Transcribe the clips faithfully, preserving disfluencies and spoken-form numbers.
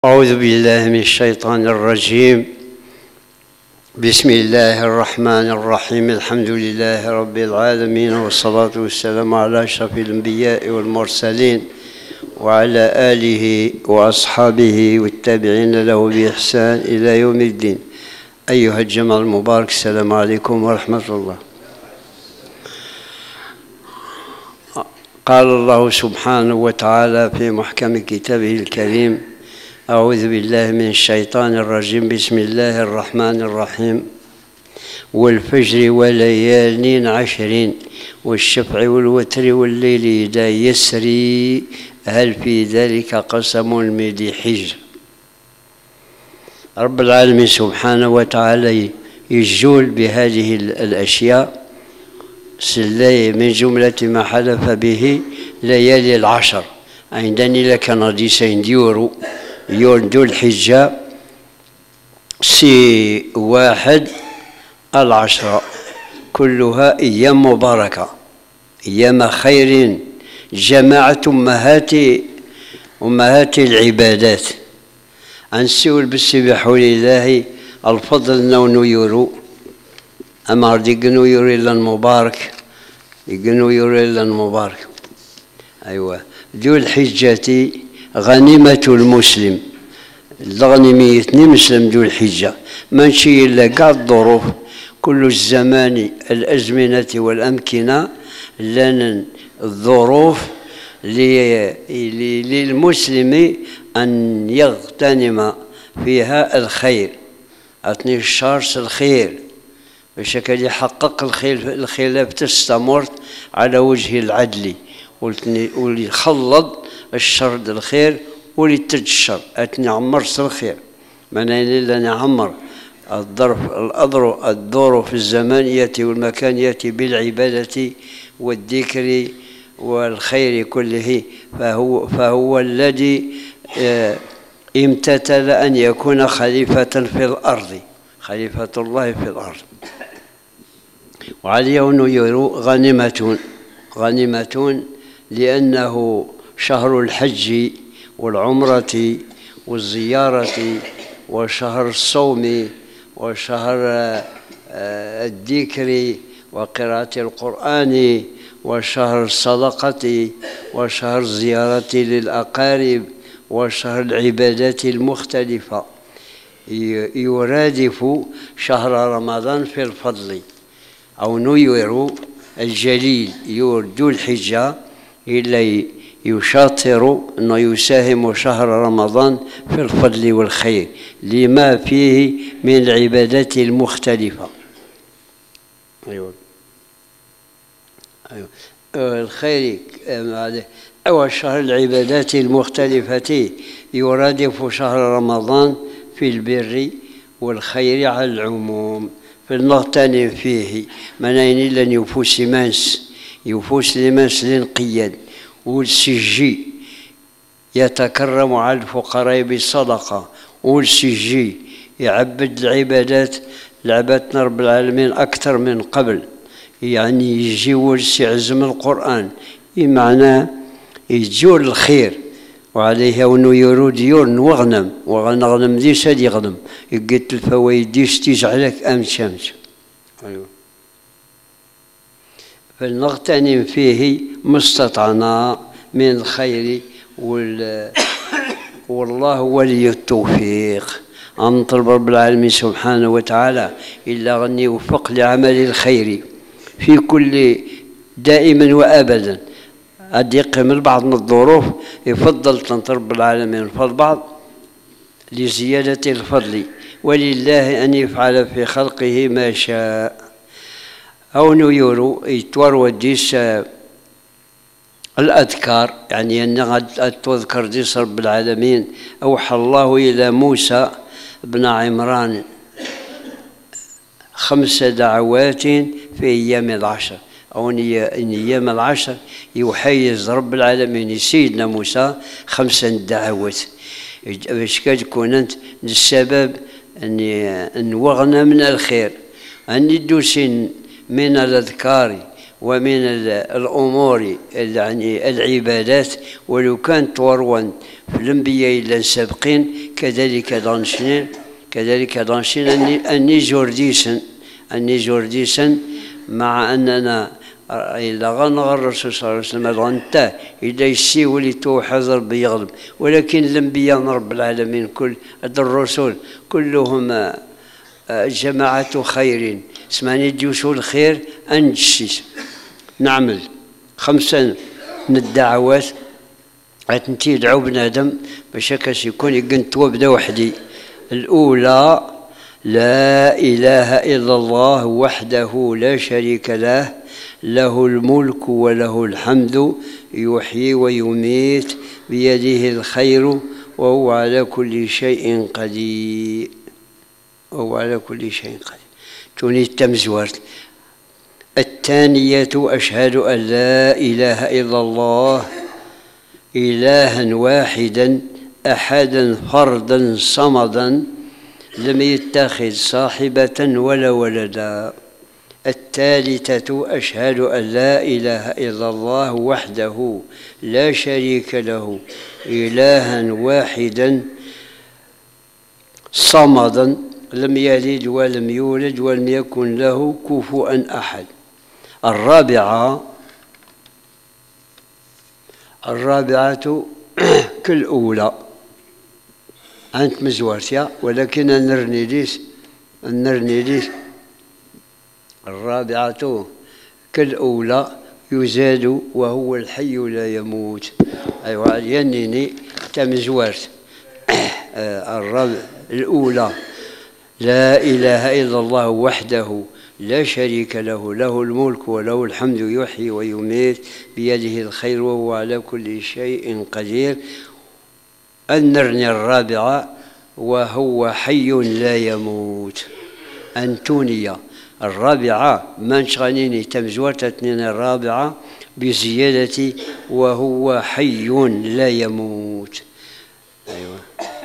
أعوذ بالله من الشيطان الرجيم. بسم الله الرحمن الرحيم. الحمد لله رب العالمين، والصلاة والسلام على أشرف الأنبياء والمرسلين وعلى آله وأصحابه والتابعين له بإحسان إلى يوم الدين. أيها الجمع المبارك، السلام عليكم ورحمة الله. قال الله سبحانه وتعالى في محكم كتابه الكريم: أعوذ بالله من الشيطان الرجيم. بسم الله الرحمن الرحيم. والفجر وليال عشر والشفع والوتر والليل إذا يسري هل في ذلك قسم لذي حجر. رب العالمين سبحانه وتعالى يجول بهذه الأشياء سلي من جملة ما حلف به ليالي العشر. عندني لك ناديسين ديورو يوم ذو الحجة سي واحد العشرة، كلها أيام مباركة، أيام خير، جماعة أمهات أمهات العبادات. أنسول بالسبح لله الفضل نو يورو أما ديقنو يوري المبارك يقنو يوري المبارك. أيوة، ذو الحجة غنيمة المسلم. الغنيمية مسلم ذو الحجة ماشي إلا كاع الظروف، كل الزمان الأزمنة والأمكنة لنا الظروف للمسلم أن يغتنم فيها الخير، أثني الشرس الخير باش يحقق الخلاف تستمر على وجه العدل، وليخلط الشر الخير وليتج الشر، أتني عمر الخير معناه إلا نعمر الظرف الأضر الظروف الزمانية والمكانية بالعبادة والذكر والخير كله، فهو فهو الذي امتثل أن يكون خليفة في الأرض، خليفة الله في الأرض. وعليه يرو غنيمة غنيمة لأنه شهر الحج والعمرة والزيارة وشهر الصوم وشهر الذكر وقراءة القرآن وشهر الصدقة وشهر الزيارة للأقارب وشهر العبادات المختلفة. يرادف شهر رمضان في الفضل، أو نير الجليل يور ذو الحجة إلا يشاطر أنه يساهم شهر رمضان في الفضل والخير لما فيه من العبادات المختلفة. أيوة. أيوة. الخير أو شهر العبادات المختلفة يرادف شهر رمضان في البر والخير على العموم، فلنغتنم فيه منين لن يفوس مانس يفوس لمانس لنقيد والسجي يتكرم على الفقراء بالصدقة، والسجي يعبد العبادات لعبادنا رب العالمين أكثر من قبل، يعني يجي ورسي عزم القرآن بمعنى يجول الخير. وعليه ونو يرود يورن وغنم وغنغنم ديس هادي يغنم يقيت الفوايد ديس تجعلك أم شمس. أيوة. فلنغتنم فيه ما استطعنا من الخير، والله ولي التوفيق. أنطلب رب العالمين سبحانه وتعالى إلا غني وفق لعمل الخير في كل دائما وأبدا. أديق من بعض من الظروف يفضل رب العالمين فضل بعض لزيادة الفضل، ولله أن يفعل في خلقه ما شاء. أو نيورو يتور وديس الأذكار، يعني أن تذكر ديس رب العالمين. أوحى الله إلى موسى بن عمران خمس دعوات في أيام العشر، أو أن أيام العشر يحيز رب العالمين سيدنا موسى خمس دعوات باش كتكون أنت السبب أن وغنى من الخير، أن يدوسين من الأذكار ومن الأمور يعني العبادات، ولو كانت وروا في الأنبياء إلا السابقين كذلك دانشين كذلك دانشين أني جورديسن أني جورديسن مع أننا إلا غنغ الرسول صلى الله عليه وسلم غنتا إلا يسي ولي توحد ربي يغلب، ولكن الأنبياء من رب العالمين كل الرسل كلهم جماعة خير اسمعني جيوش الخير أنجسيس نعمل خمسة من الدعوات أتنتي دعو بنادم باش هكاش يكون يقنت وابدا وحدي. الأولى لا إله إلا الله وحده لا شريك له له الملك وله الحمد يحيي ويميت بيده الخير وهو على كل شيء قدير وهو على كل شيء قدير توني التمزورت. الثانية أشهد أن لا إله إلا الله إلها واحدا أحدا فردا صمدا لم يتخذ صاحبة ولا ولدا. الثالثة أشهد أن لا إله إلا الله وحده لا شريك له إلها واحدا صمدا لم يلد ولم يولد ولم يكن له كفوا أحد. الرابعة الرابعة كالأولى أنت مزورتيا ولكن نرني ليش نرني ليش. الرابعة كالأولى يزاد وهو الحي لا يموت. أيوة ينيني تمزورت. الرابعة الأولى لا إله إلا الله وحده لا شريك له له الملك وله الحمد يحيي ويميت بيده الخير وهو على كل شيء قدير. النرني الرابعة وهو حي لا يموت. أنتونيا الرابعة من شغنيني تمزورت اثنين الرابعة بزيادة وهو حي لا يموت. أيوة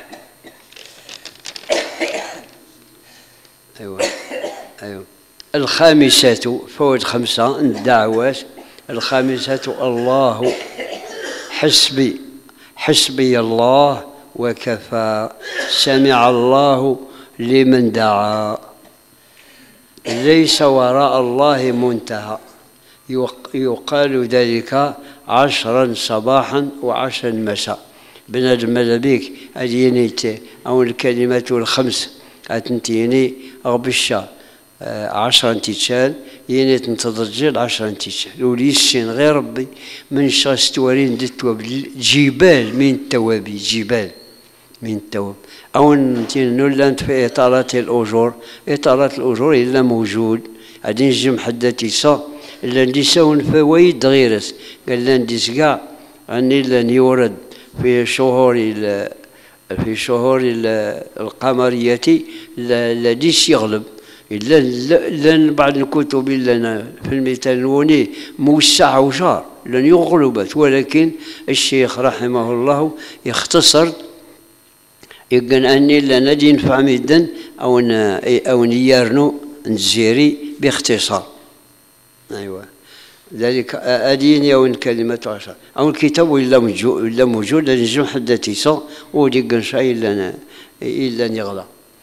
أيوة أيوة. الخامسة فوت خمسة الدعوات. الخامسة الله حسبي حسبي الله وكفى سمع الله لمن دعا ليس وراء الله منتهى. يقال ذلك عشرا صباحا وعشرا مساء. بنادم ماذا بيك أدينيت أو الكلمات الخمس أتنتيني غبشة عشرا تيتشال يني تنتظر عشرا تيتشال وليسين غير ربي من شاس توارين دتواب جبال من التوابي جبال من التواب أو نولانت في إطارات الأجور. إطارات الأجور إلا موجود غادي نجي محداتي صا إلا نديساون فوايد غيرس قال لا نديس كاع أني لن يورد في شهور في شهور القمرية لا ديس يغلب إلا لن بعض الكتب لنا في المثال الوني موسع وشار لن يغلبت، ولكن الشيخ رحمه الله يختصر يقول أني لا ندي نفع مدا أو أو نيارنو نزيري باختصار. أيوة ذلك أدين أو كلمة عشر أو الكتاب إلا موجود إلا موجود لنجم حدتي صا ودي شيء إلا إلا يغلى.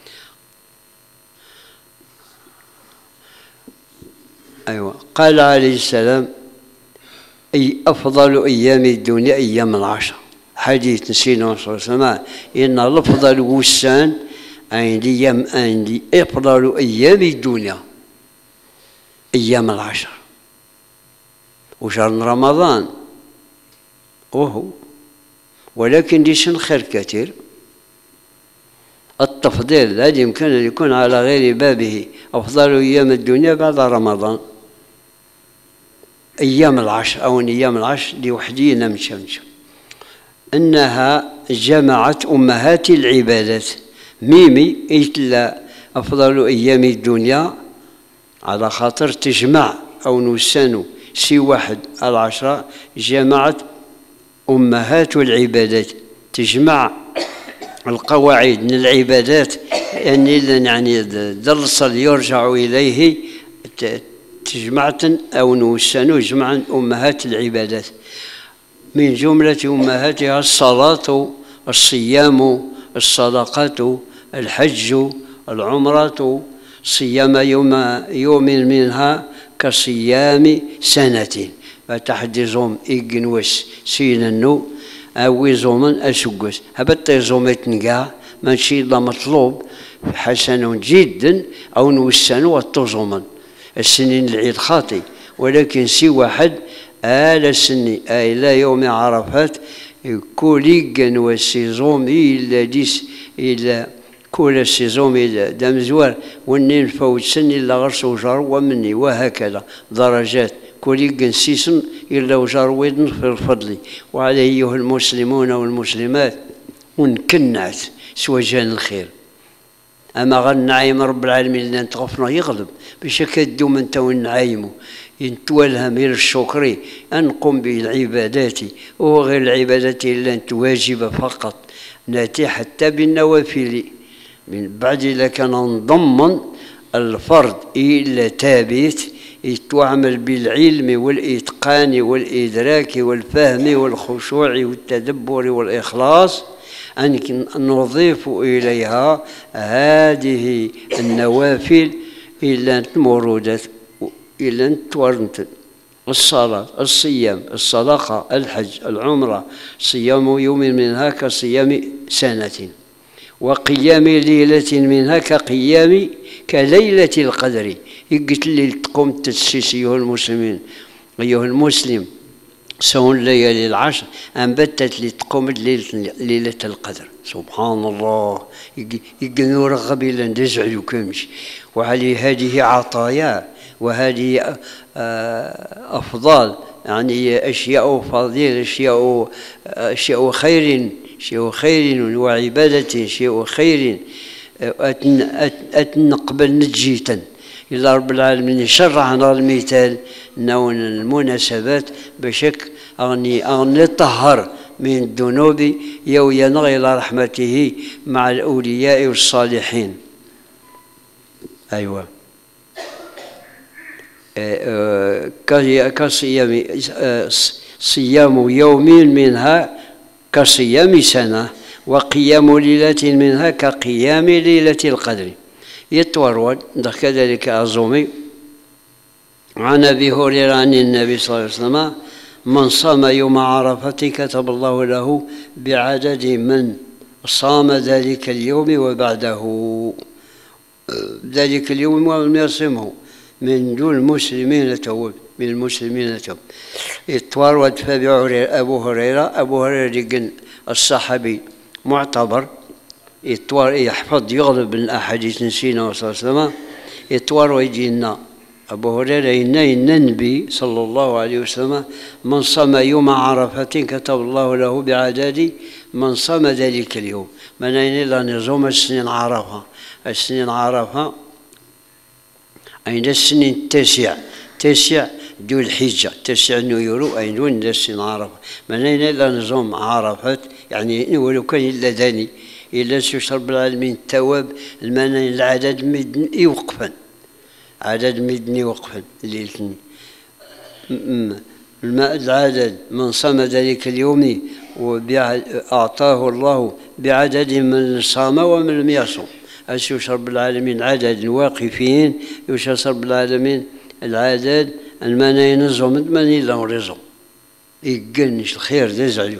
أيوة قال عليه السلام أي أفضل أيام الدنيا أيام العشر. حديث نسينا صلى الله عليه وسلم إن الأفضل وسان عندي يم عندي أفضل أيام الدنيا أيام العشر وشهر رمضان وهو ولكن ليش خير كثير. التفضيل هذا يمكن أن يكون على غير بابه. أفضل أيام الدنيا بعد رمضان أيام العشر أو أيام العشر لوحدينا مشمشم. أنها جمعت أمهات العبادات ميمي إتلا أفضل أيام الدنيا على خاطر تجمع أو نسانو سي واحد العشرة جمعت أمهات العبادات تجمع القواعد من العبادات يعني يعني درس يرجع إليه تجمعة أو نوسن جمعا أمهات العبادات، من جملة أمهاتها الصلاة، الصيام، الصدقة، الحج، العمرة. صيام يوم يوم منها كصيام سنة، فتحدي زوم إجنوس سيننو أو زومن أسوجس هبت زومتنجا ماشي لا مطلوب حسن جدا أو نوسنو التزومن السنين العيد خاطي، ولكن سي واحد آل السني إلى يوم عرفات كوليجن والسيزوم إلا ديس إلا كل السيزوم إلا دام زوار ونين فوت سن إلا غرس وجار ومني، وهكذا درجات كوليجن سيسن إلا وجار ويدن في الفضل. وعلى أيها المسلمون والمسلمات ونكنعت سوجان الخير، أما غنعيم رب العالمين لأن تغفنا يغلب باش كدو من تو نعيمو ينتوالها من الشكر أنقم بالعبادات، وغير العبادات إلا أنت واجبة فقط، ناتي حتى بالنوافل من بعد إذا كان نضمن الفرض إلا ثابت يتعمل بالعلم والإتقان والإدراك والفهم والخشوع والتدبر والإخلاص، أن نضيف إليها هذه النوافل إلا المورودات إلا تورنت الصلاة، الصيام، الصدقة، الحج، العمرة. صيام يوم منها كصيام سنة، وقيام ليلة منها كقيام كليلة القدر. قلت لي تقوم تسيس أيها المسلمين، أيها المسلم سون الليالي العشر أنبتت لي تقوم ليلة القدر. سبحان الله، يقنوا رغب إلى نزعل وكمش. وعلي هذه عطايا وهذه أفضال، يعني أشياء فضيلة، أشياء أشياء خير، شيء خير وعبادة، شيء خير أتنقبل نجيتا إلا رب العالمين شرعنا المثال نون المناسبات بشك أغني أغني طهر من الذنوب يويا إلى رحمته مع الأولياء والصالحين. أيوة كصيام صيام يوم منها كصيام سنة، وقيام ليلة منها كقيام ليلة القدر. يتورود كذلك أظومي عن أبي هريرة عن النبي صلى الله عليه وسلم: من صام يوم عرفة كتب الله له بعدد من صام ذلك اليوم وبعده. ذلك اليوم ولم يصمه من دون المسلمين توب من المسلمين توب. يتورود فأبي أبو هريرة أبو هريرة الصحابي معتبر، يتوار يحفظ يغلب الأحاديث نسينا صلى الله عليه وسلم. يتوار ويجينا أبو هريرة إن النبي صلى الله عليه وسلم: من صام يوم عرفة كتب الله له بعدد من صام ذلك اليوم. من أين لا نظام السنين عرفة، السنين عرفة أين السنين التاسع تاسع ذو الحجة، تاسع نيورو أين وين السنين عرفة. من أين لا نظام عرفة، يعني ولو كان إلا داني إلا رب العالمين التواب المناين العدد مدن يوقفا، عدد مدن يوقفا ليلتني العدد من صام ذلك اليوم وأعطاه الله بعدد من صام ومن لم يصم. أشوف رب العالمين عدد واقفين، يشوف رب العالمين العدد المناين الزوم من لا رزق يقنش الخير يزعلوا.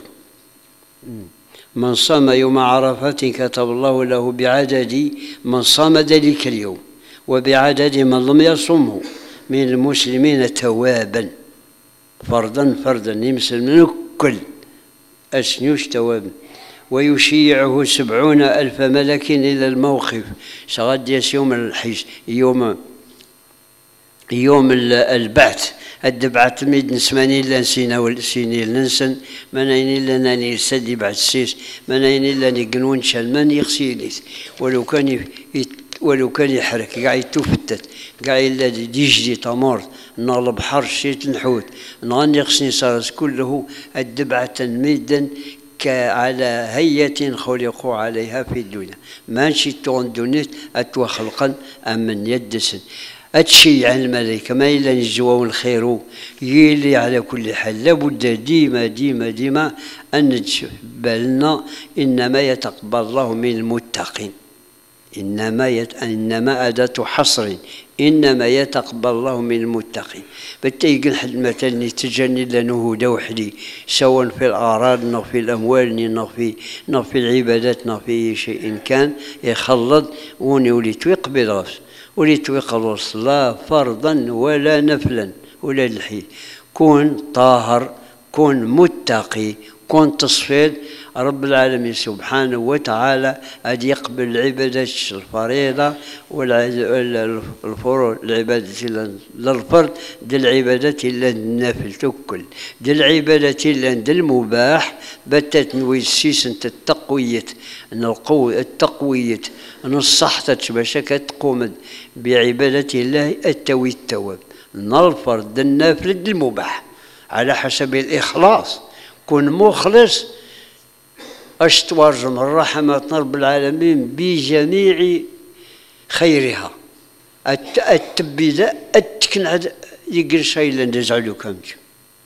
من صام يوم عرفة كتب الله له بعدد من صام ذلك اليوم وبعدد من لم يصمه من المسلمين توابا، فردا فردا يمسل من كل أسنوش توابا. ويشيعه سبعون ألف ملك إلى الموقف. شغد يوم الحج يوم يوم البعث الدبعة ميد نسماني إلا نسينا والسيني ننسن منين إلا ناني سدي بعد السيس منين إلا نقنون شلمان يغسيليس ولو كان ولو كان يحرك قاعد يتفتت قاعد إلا ديجدي تمر نال بحر شيت نحوت نغني يغسني صارت كله الدبعة ميدا على هيئة خلقوا عليها في الدنيا. ماشي تون دونيت أتوا خلقا أمن يدسن. أتشيع الملائكة ما إلا نجواو الخير يلي على كل حال لابد ديما ديما ديما أن نتشف بالنا إنما يتقبل الله من المتقين. إنما يت... إنما أداة حصر، إنما يتقبل الله من المتقين. بالتالي حد مثلا يتجني لأنه هدى وحدي سواء في الأعراض أو في الأموال أو في أو في العبادات أو في أي شيء كان يخلط وني وليت يقبل راسه وليت يخلص لا فرضا ولا نفلا ولا الحي. كون طاهر، كون متقي، كون تصفيد رب العالمين سبحانه وتعالى قد يقبل العبادات الفريضة والفروض العبادة للفرد ديال العبادات إلا النافل تكل ديال العبادات إلا ديال المباح بتات نويسيس انت التقوية القوة التقوية نصحتك باش كتقوم بعبادة الله التوي التواب الفرد النافل المباح على حسب الإخلاص. كن مخلص اش تورجم الرحمات رب العالمين بجميع خيرها التبدا التكنعد يقل شيء اللي نجعلو كامج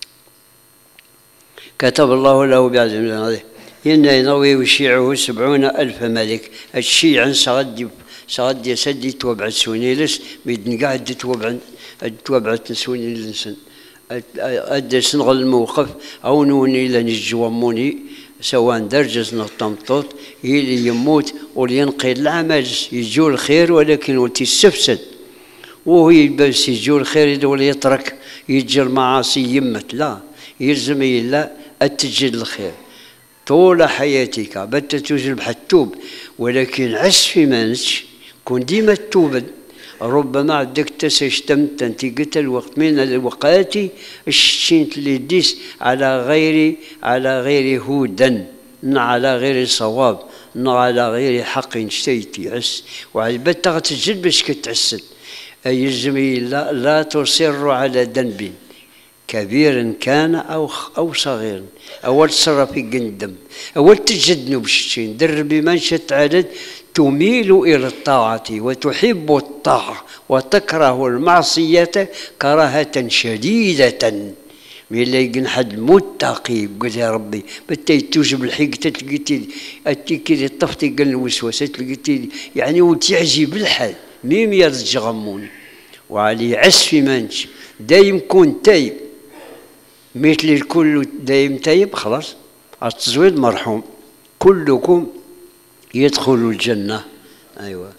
كتب الله له بعزم هذه إن ينوي وشيعه سبعون ألف ملك. الشيعا سغدي سغدي سدي توبع سونيلس بيدن قاعد توبع توبع سونيلس أدى سنغ الموقف أو نوني لنجواموني سواء درجة نطمطوط يلي يموت ولينقل العمل يجو الخير ولكن وتستفسد وهو بس يجو الخير يدول يترك يجي المعاصي يمت لا يلزم إلا التجد الخير طول حياتك بت تجرب حتوب ولكن عس في مانش كون ديما توبد ربما عندك تسشتمت انت قلت الوقت من الوقات الشينت اللي ديس على غير على غير هدى على غير صواب على غير حق اشتيتي عس وعلبت تغتجد باش كتعسد يلزم لا لا تصر على ذنب كبير كان او او صغير اول تصرف في قندم اول تجدنوا بالشين دربي ما شت عدد تميل إلى الطاعة وتحب الطاعة وتكره المعصية كراهة شديدة. من اللي يقن حد متقي قلت يا ربي بتي توجب الحقيقة تلقيتي أتيكي طفتي قل الوسوسة تلقيتي يعني وتعجب الحال ميم يرجغمون وعلي عسفي مانش دايم كون تايب مثل الكل دايم تايب خلاص التزويد مرحوم كلكم يدخل الجنة. أيوة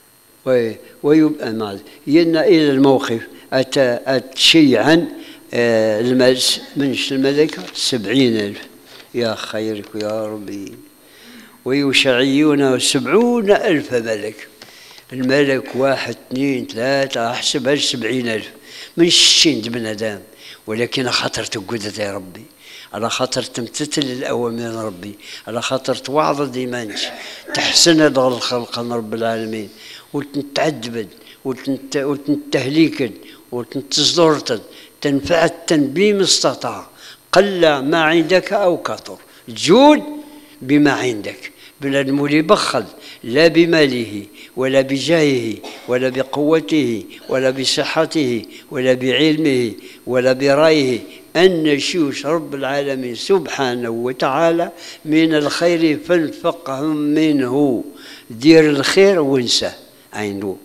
ويبقى مال ينا إلى الموقف أتى شيعا آه المجلس من الملائكة سبعين ألف يا خيرك يا ربي ويشعيون سبعون ألف ملك. الملك واحد اثنين ثلاثة أحسبها سبعين ألف من الشين بنادم ولكن خاطر تقودت يا ربي على خاطر تمتثل الأوامر ربي على خاطر توعظ ديمانش تحسن هذا الخلق رب العالمين وتنتعذبد وتنتهليكد وتنتصدرتد تنفع التنبيه استطاع قل ما عندك أو كثر جود بما عندك بنادم اللي بخل لا بماله ولا بجاهه ولا بقوته ولا بصحته ولا بعلمه ولا برأيه أن نشوش رب العالمين سبحانه وتعالى من الخير فانفقهم منه دير الخير وانسى عينه.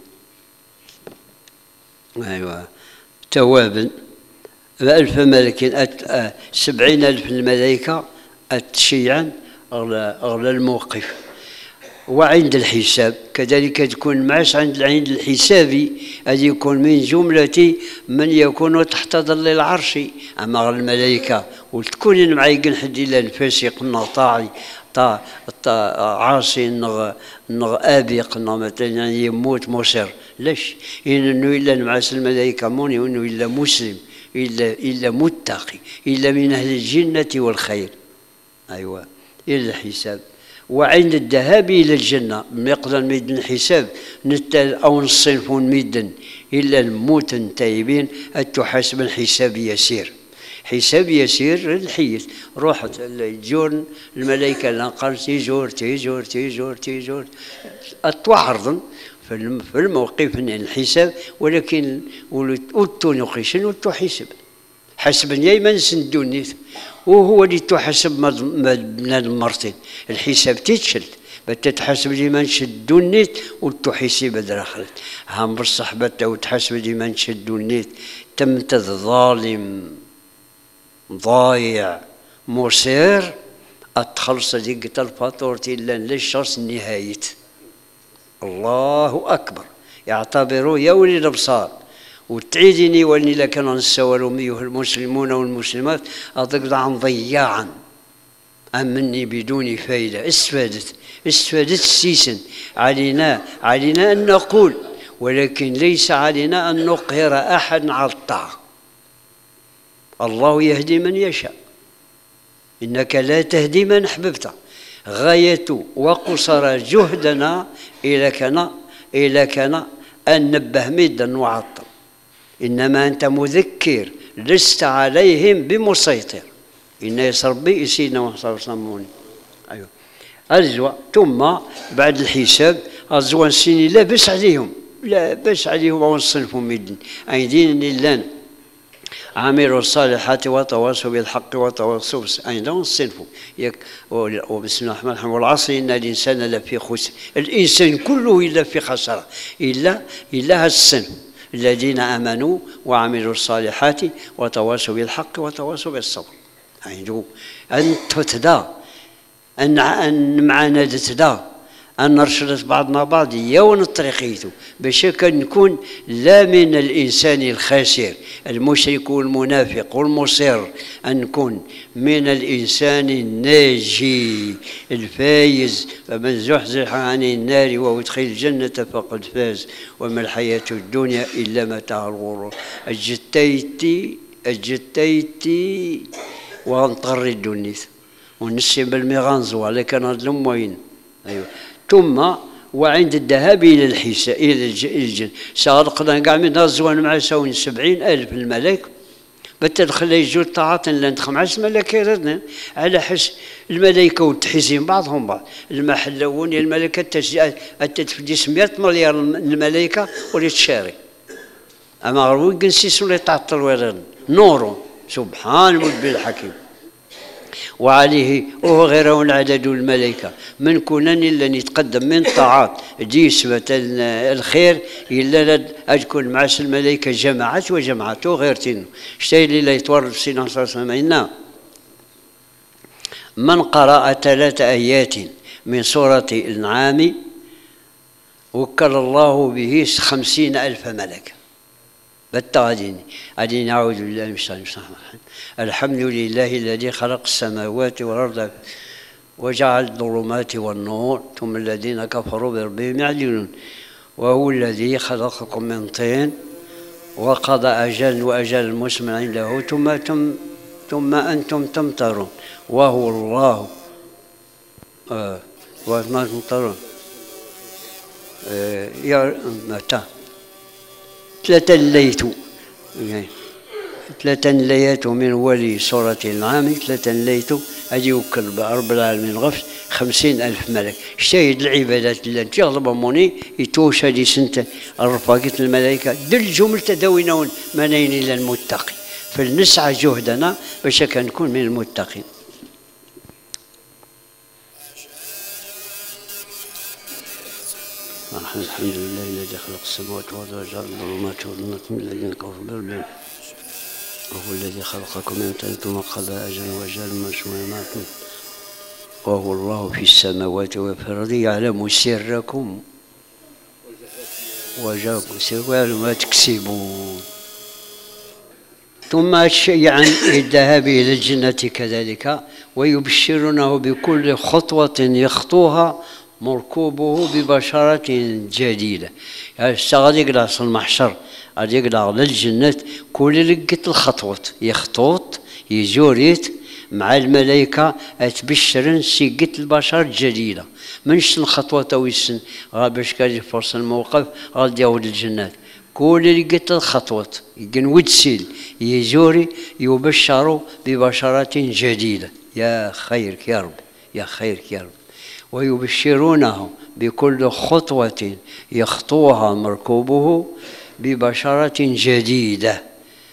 أيوة توابا ألف ملك سبعين ألف الملائكة الشيعا أغلى, أغلى الموقف. وعند الحساب كذلك تكون معاش عند عند الحسابي هذه يكون من جملة من يكون تحت ظل العرش أما الملائكة وتكون معايقن حد إلا الفاسق نطاعي طا عاصي نغ نغ آبق مثلا يعني يموت مصر ليش؟ إنه إلا معاش الملائكة موني وإنه إلا مسلم إلا إلا متقي إلا من أهل الجنة والخير. أيوة إلى الحساب. وعند الذهاب إلى الجنة يقدر ميدن الحساب نتال أو نصنفون ميدن إلا الموت تايبين التحاسب الحساب يسير حساب يسير للحية. روح تجور الملائكة لنقل تيجور تيجور تيجور تيجور أتوعرضن في الموقف الحساب، ولكن ولتو نقيشن ولتو حسب حسب يايما سندوني وهو اللي تحسب ما بنادم مرتين الحساب تيتشل بتتحسب لي ما نشدو النيت وتحسب دراخلت هم بالصحبة وتحسب لي ما نشدو النيت تمت ظالم ضايع مسير أتخلص ديك الفاتورتي إلا للشخص نهاية. الله أكبر يعتبروا يا ولي الأبصار وتعيدني واني لكن نسولوا ميوه المسلمون والمسلمات أضقد عن ضياعا أمني بدون فايدة. استفادت استفادت السيسن. علينا علينا أن نقول، ولكن ليس علينا أن نقهر أحد على الطاعة. الله يهدي من يشاء، إنك لا تهدي من أحببت. غاية وقصر جهدنا إلى كنا إلى كنا أن نبه مدا وعطل، إنما أنت مذكر لست عليهم بمسيطر. إن يسربي يسينا وصموني. أيوه أرجو ثم بعد الحساب أرجو نسيني لا بس عليهم لا بس عليهم ونصنفهم مدن أيدين لله عاملوا الصالحات وتواصوا بالحق وتواصوا أيضا نصنفوا يك وبسم الله الرحمن الرحيم والعصر إن الإنسان لفي خسر. الإنسان كله إلا في خسارة إلا إلا السن الذين آمنوا وعملوا الصالحات وتواصوا بالحق وتواصوا بالصبر. أيضا أن تتدا أن أن معنا تتدا أن نرشد بعضنا بعض يوم الطريقيته باش نكون لا من الإنسان الخاسر المشرك والمنافق والمصر، أن نكون من الإنسان الناجي الفايز. فمن زحزح عن النار وادخل الجنة فقد فاز وما الحياة الدنيا إلا متاع الغرور. أجتيتي أجتيتي وانطر الدنيا ونسب المغانزو لكن هذا وين. أيوه ثم وعند الذهاب إلى الحساب إلى الجن سألقنا كاع من الزوان مع سون سبعين ألف الملك بتدخل يجوا طاعات لأن خمس ملائكة على حس الملائكة وتحزين بعضهم بعض. المحلون الملائكة تتفديس مئة مليار الملائكة ولتشاري أما غروي جنسيس ولا تعطل ولا نور سبحان ربي الحكيم. وعليه وهو غيره العدد الملائكة من كونان إلا يتقدم من طاعات جسمة الخير إلا أجكون مع الملائكة جماعات وجماعات وغير تنو شتي اللي يتورد في سنة صلى الله عليه وسلم. من قرأ ثلاث آيات من سورة الأنعام وكل الله به خمسين ألف ملك. بالتعدين أدين أعوذ بالله من الشيطان الرجيم. الحمد لله الذي خلق السماوات والأرض وجعل الظلمات والنور ثم الذين كفروا بربهم يعدلون. وهو الذي خلقكم من طين وقضى أجل وأجل مسمى عنده ثم ثم ثم أنتم تمطرون. وهو الله آه وما تمطرون آه يا متى ثلاثة ليت ثلاثة ليت من ولي سورة الأنعام ثلاثة ليت أجي وكل برب العالمين غفل خمسين ألف ملك. شاهد العبادات اللي تغلب موني يتوش هذه سنة الرفاقة الملائكة دل جملة تداوينون منين إلى المتقي. فلنسعى جهدنا باش كنكون من المتقين. الحمد لله الذي خلق السماوات والأرض وجعل الظلمات والنور ثم الذين كفروا بربهم وهو الذي خلقكم من طين ثم قضى أجلا وأجل مسمى وهو الله في السماوات وفي الأرض يعلم سركم وجاكم سركم ويعلم ما تكسبون. ثم الشيء عن الذهاب إلى الجنة كذلك ويبشرونه بكل خطوة يخطوها مركوبه ببشرة جديدة. يعني غادي يقلع في المحشر غادي يقلع للجنة كل لقيت الخطوات يخطوط يجوريت مع الملائكة تبشرن سيقت البشر الجديدة منش الخطوة تويسن غا باش كان يفرص الموقف غادي يعود الجنات كل اللي قلت الخطوة يجن ودسيل يزوري يبشروا ببشرة جديدة. يا خيرك يا رب، يا خيرك يا رب. ويبشرونه بكل خطوة يخطوها مركوبه ببشرة جديدة.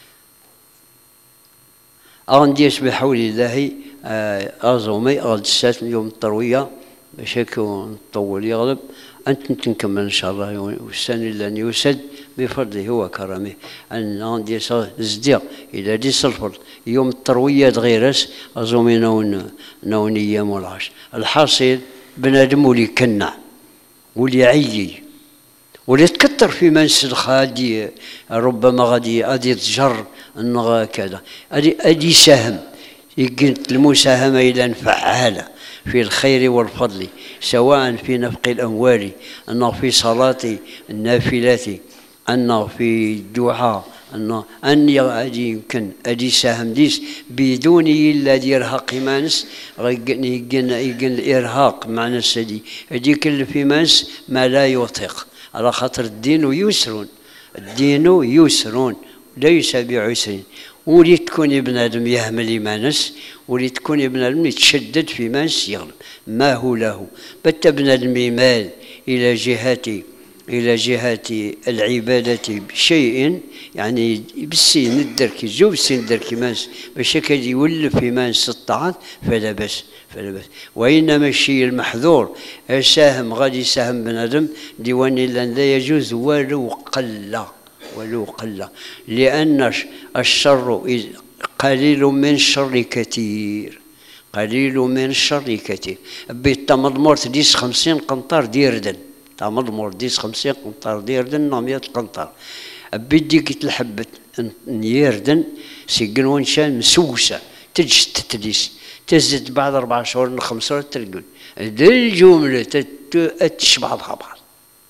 أغنديس بحول الله أظومي غد السات اليوم التروية باش يكون نطول يغلب أنت نكمل إن شاء الله والسنة اللي يسد بفضله وكرمه. أن أغنديس زديق إلى ديس الفضل يوم التروية غيرس أظومي نون نون أيام والعشر. الحاصل بنادم ولي كنع ولي عيي ولي تكتر في منس الخادي ربما غادي غادي تجر انه كذا ادي ادي سهم يقنت المساهمه الى فعاله في الخير والفضل، سواء في نفق الاموال انه في صلاه النافلات انه في الدعاء انه اني غادي يمكن ادي سهم ديس بدون الا يرهق مانس يقن يقن يقن الارهاق مع نفس هذه هذيك اللي في مانس ما لا يطيق، على خاطر الدين يسر، الدين يسر ليس بعسر. ولي تكون ابن ادم يهمل مانس، ولي تكون ابن ادم يتشدد في مانس يغلب ما هو له. بت ابن ادم يمال الى جهه إلى جهة العبادة بشيء يعني بالسين الدركي جو بالسين الدركي مانس باش هكا يولف في مانس الطاعات فلا بأس فلا بأس. وإنما الشيء المحظور ساهم غادي يساهم بنادم ديوان لأن لا يجوز ولو قل ولو قل، لأن الشر قليل من الشر كثير، قليل من الشر كثير. بيت مضمور تديس خمسين قنطار ديردن تاع مضمور ديس خمسين قنطار ديردن نامية قنطار بدي قلت الحبة نيردن سيقن ونشان مسوسة تجس تديس تزد بعد أربع شهور خمس شهور تلقون ذي الجملة تشبع بعضها بعض.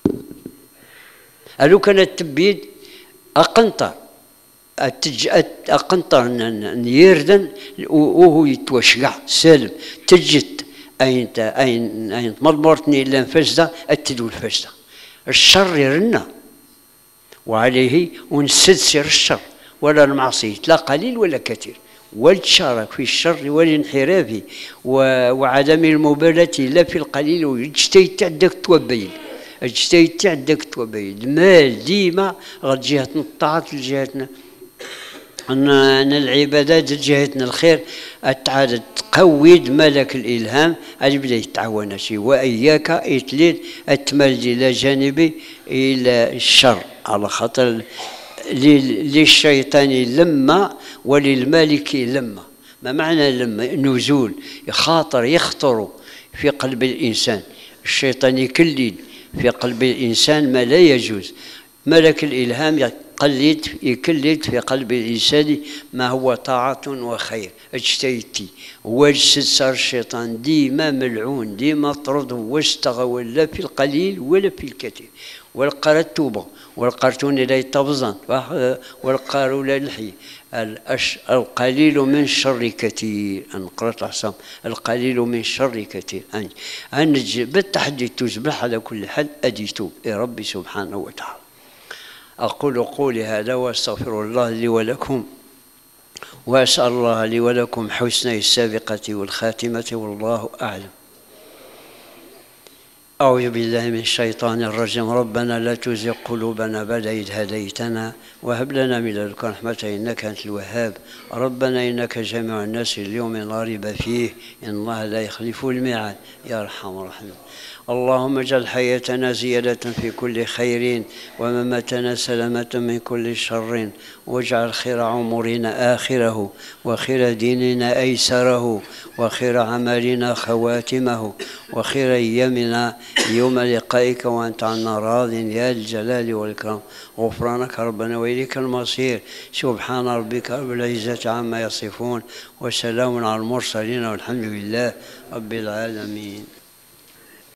ألو كانت تبيد أقنطر أتج أقنطر نيردن وهو يتوشقع سالم تجد أين أين أين مضمورتني إلا نفسده أتدو الفسده الشر يرنا وعليه ونستسر الشر ولا المعصية لا قليل ولا كثير، والتشارك في الشر والانحراف وعدم المبالاة لا في القليل واجتهد تعدك توبيد اجتهد تعدك توبيد مال ديما غد جهتنا الطاعات لجهتنا أن العبادات جهتنا الخير أتعاد تقويد ملك الإلهام اللي بدا يتعاون شيء. وإياك إتليد أتمل إلى جانبي إلى الشر على خاطر للشيطان لما وللمالك لما. ما معنى لما؟ نزول يخاطر يخطر في قلب الإنسان، الشيطان يكلد في قلب الإنسان ما لا يجوز. ملك الإلهام يقلد يكلد في قلب الإنسان ما هو طاعة وخير اجتهدتي واجسد صار الشيطان ديما ملعون ديما طرد واستغى ولا في القليل ولا في الكثير. والقرى التوبة والقرتون لا يتبزن والقارو لا الحي القليل من شر كثير. أنا قرأت عصام القليل من شر كثير. أنج بالتحدي تسبح على كل حال أديتوب يا ربي سبحانه وتعالى. أقول قولي هذا وأستغفر الله لي ولكم، وأسأل الله لي ولكم حسن السابقة والخاتمة والله أعلم. أعوذ بالله من الشيطان الرجيم. ربنا لا تزغ قلوبنا بعد إذ هديتنا وهب لنا من لدنك رحمة إنك أنت الوهاب. ربنا إنك جامع الناس اليوم لا ريب فيه إن الله لا يخلف الميعاد يا أرحم الراحمين. اللهم اجعل حياتنا زيادة في كل خير ومماتنا سلامة من كل شر، واجعل خير عمرنا آخره وخير ديننا أيسره وخير عملنا خواتمه وخير أيامنا يوم لقائك وأنت عنا راض يا الجلال والإكرام. غفرانك ربنا وإليك المصير. سبحان ربك رب العزة عما يصفون وسلام على المرسلين والحمد لله رب العالمين.